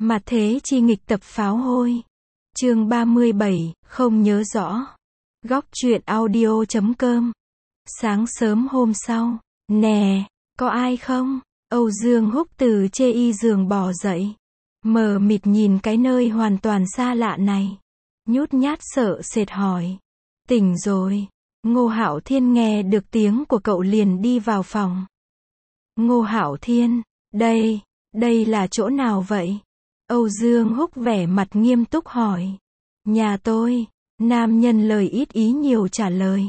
Mặt thế chi nghịch tập pháo hôi. Chương 37, không nhớ rõ. Góc truyện audio.com. Sáng sớm hôm sau. Nè, có ai không? Âu Dương Húc từ chê y giường bò dậy. Mờ mịt nhìn cái nơi hoàn toàn xa lạ này. Nhút nhát sợ sệt hỏi. Tỉnh rồi. Ngô Hạo Thiên nghe được tiếng của cậu liền đi vào phòng. Ngô Hạo Thiên, đây là chỗ nào vậy? Âu Dương Húc vẻ mặt nghiêm túc hỏi. Nhà tôi. Nam nhân lời ít ý nhiều trả lời.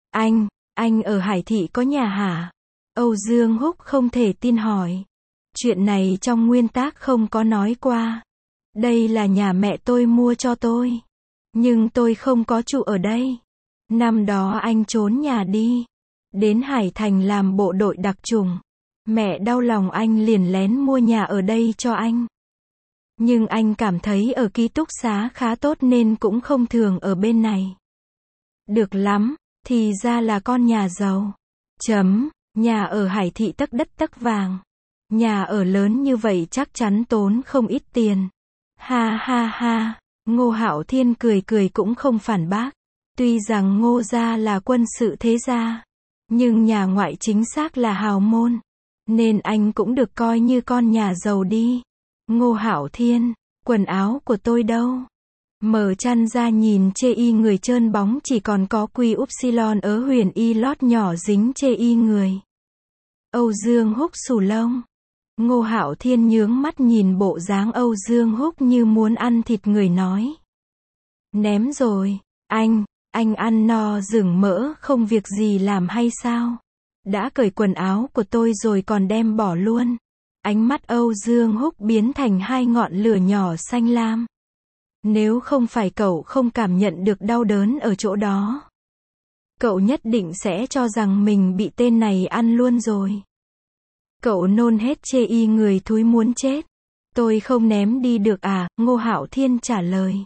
Anh ở Hải Thị có nhà hả? Âu Dương Húc không thể tin hỏi. Chuyện này trong nguyên tắc không có nói qua. Đây là nhà mẹ tôi mua cho tôi. Nhưng tôi không có trụ ở đây. Năm đó anh trốn nhà đi. Đến Hải Thành làm bộ đội đặc chủng. Mẹ đau lòng anh liền lén mua nhà ở đây cho anh. Nhưng anh cảm thấy ở ký túc xá khá tốt nên cũng không thường ở bên này. Được lắm, thì ra là con nhà giàu. Nhà ở Hải Thị tấc đất tấc vàng. Nhà ở lớn như vậy chắc chắn tốn không ít tiền. Ha ha ha, Ngô Hạo Thiên cười cũng không phản bác. Tuy rằng Ngô gia là quân sự thế gia, nhưng nhà ngoại chính xác là hào môn. Nên anh cũng được coi như con nhà giàu đi. Ngô Hạo Thiên, quần áo của tôi đâu? Mở chăn ra nhìn chê y người trơn bóng chỉ còn có quy upsilon ớ huyền y lót nhỏ dính chê y người. Âu Dương Húc xù lông. Ngô Hạo Thiên nhướng mắt nhìn bộ dáng Âu Dương Húc như muốn ăn thịt người nói. Ném rồi, anh ăn no rừng mỡ không việc gì làm hay sao? Đã cởi quần áo của tôi rồi còn đem bỏ luôn. Ánh mắt Âu Dương Húc biến thành hai ngọn lửa nhỏ xanh lam. Nếu không phải cậu không cảm nhận được đau đớn ở chỗ đó, cậu nhất định sẽ cho rằng mình bị tên này ăn luôn rồi. Cậu nôn hết chê y người thúi muốn chết. Tôi không ném đi được à? Ngô Hạo Thiên trả lời.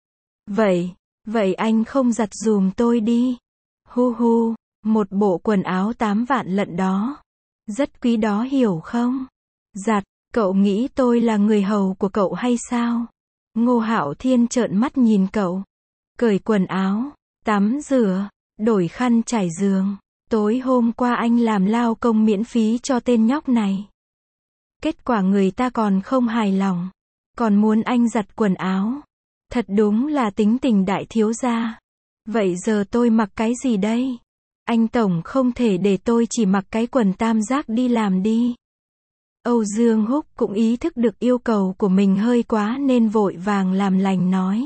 Vậy anh không giặt giùm tôi đi. Hu, một bộ quần áo 8 vạn lận đó. Rất quý đó hiểu không? Giặt, cậu nghĩ tôi là người hầu của cậu hay sao? Ngô Hạo Thiên trợn mắt nhìn cậu. Cởi quần áo, tắm rửa, đổi khăn trải giường. Tối hôm qua anh làm lao công miễn phí cho tên nhóc này. Kết quả người ta còn không hài lòng. Còn muốn anh giặt quần áo. Thật đúng là tính tình đại thiếu gia. Vậy giờ tôi mặc cái gì đây? Anh tổng không thể để tôi chỉ mặc cái quần tam giác đi làm đi. Âu Dương Húc cũng ý thức được yêu cầu của mình hơi quá nên vội vàng làm lành nói.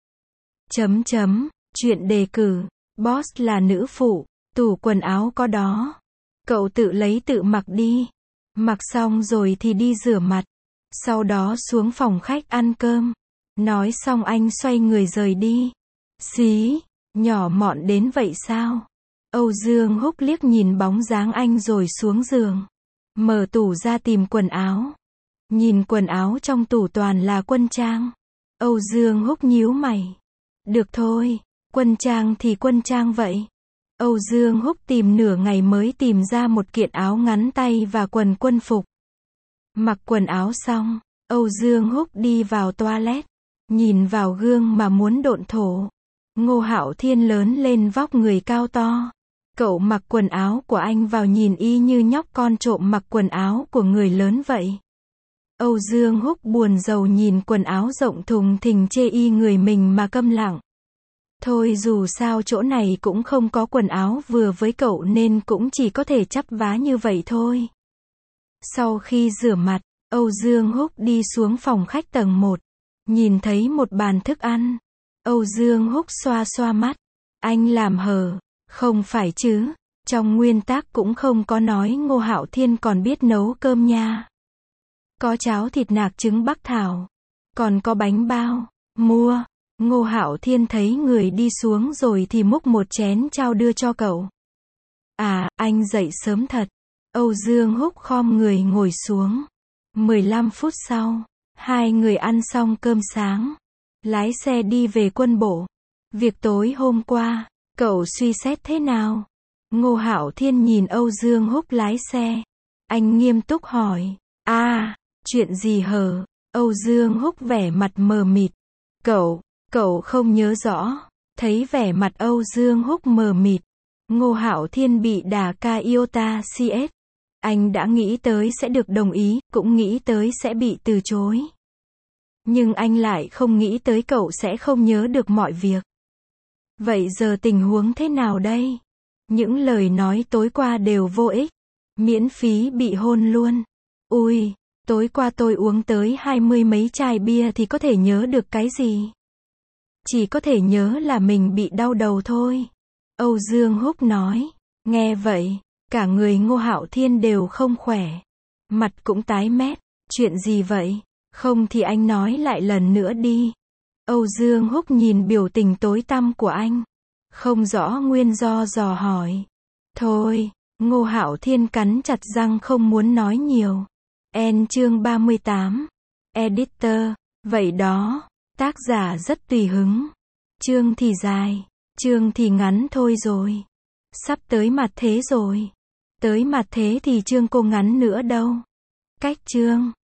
Chuyện đề cử, boss là nữ phụ, tủ quần áo có đó. Cậu tự lấy tự mặc đi. Mặc xong rồi thì đi rửa mặt. Sau đó xuống phòng khách ăn cơm. Nói xong anh xoay người rời đi. Xí, nhỏ mọn đến vậy sao? Âu Dương Húc liếc nhìn bóng dáng anh rồi xuống giường. Mở tủ ra tìm quần áo. Nhìn quần áo trong tủ toàn là quân trang. Âu Dương Húc nhíu mày. Được thôi, quân trang thì quân trang vậy. Âu Dương Húc tìm nửa ngày mới tìm ra một kiện áo ngắn tay và quần quân phục. Mặc quần áo xong, Âu Dương Húc đi vào toilet. Nhìn vào gương mà muốn độn thổ. Ngô Hạo Thiên lớn lên vóc người cao to. Cậu mặc quần áo của anh vào nhìn y như nhóc con trộm mặc quần áo của người lớn vậy. Âu Dương Húc buồn rầu nhìn quần áo rộng thùng thình chê y người mình mà câm lặng. Thôi dù sao chỗ này cũng không có quần áo vừa với cậu nên cũng chỉ có thể chắp vá như vậy thôi. Sau khi rửa mặt, Âu Dương Húc đi xuống phòng khách tầng 1. Nhìn thấy một bàn thức ăn. Âu Dương Húc xoa xoa mắt. Anh làm hờ. Không phải chứ. Trong nguyên tắc cũng không có nói Ngô Hạo Thiên còn biết nấu cơm nha. Có cháo thịt nạc trứng bắc thảo. Còn có bánh bao. Mua. Ngô Hạo Thiên thấy người đi xuống rồi thì múc một chén chao đưa cho cậu. À, anh dậy sớm thật. Âu Dương Húc khom người ngồi xuống. 15 phút sau, hai người ăn xong cơm sáng. Lái xe đi về quân bộ. Việc tối hôm qua, cậu suy xét thế nào? Ngô Hạo Thiên nhìn Âu Dương Húc lái xe. Anh nghiêm túc hỏi. Chuyện gì hờ? Âu Dương Húc vẻ mặt mờ mịt. Cậu không nhớ rõ. Thấy vẻ mặt Âu Dương Húc mờ mịt, Ngô Hạo Thiên bị đả ca iota CS. Anh đã nghĩ tới sẽ được đồng ý, cũng nghĩ tới sẽ bị từ chối. Nhưng anh lại không nghĩ tới cậu sẽ không nhớ được mọi việc. Vậy giờ tình huống thế nào đây? Những lời nói tối qua đều vô ích. Miễn phí bị hôn luôn. Ui, tối qua tôi uống tới 20 mấy chai bia thì có thể nhớ được cái gì? Chỉ có thể nhớ là mình bị đau đầu thôi. Âu Dương Húc nói. Nghe vậy, cả người Ngô Hạo Thiên đều không khỏe. Mặt cũng tái mét. Chuyện gì vậy? Không thì anh nói lại lần nữa đi. Âu Dương Húc nhìn biểu tình tối tăm của anh. Không rõ nguyên do dò hỏi. Thôi, Ngô Hạo Thiên cắn chặt răng không muốn nói nhiều. Chương 38. Editor. Vậy đó, tác giả rất tùy hứng. Chương thì dài, chương thì ngắn thôi rồi. Sắp tới mặt thế rồi. Tới mặt thế thì chương cô ngắn nữa đâu. Cách chương.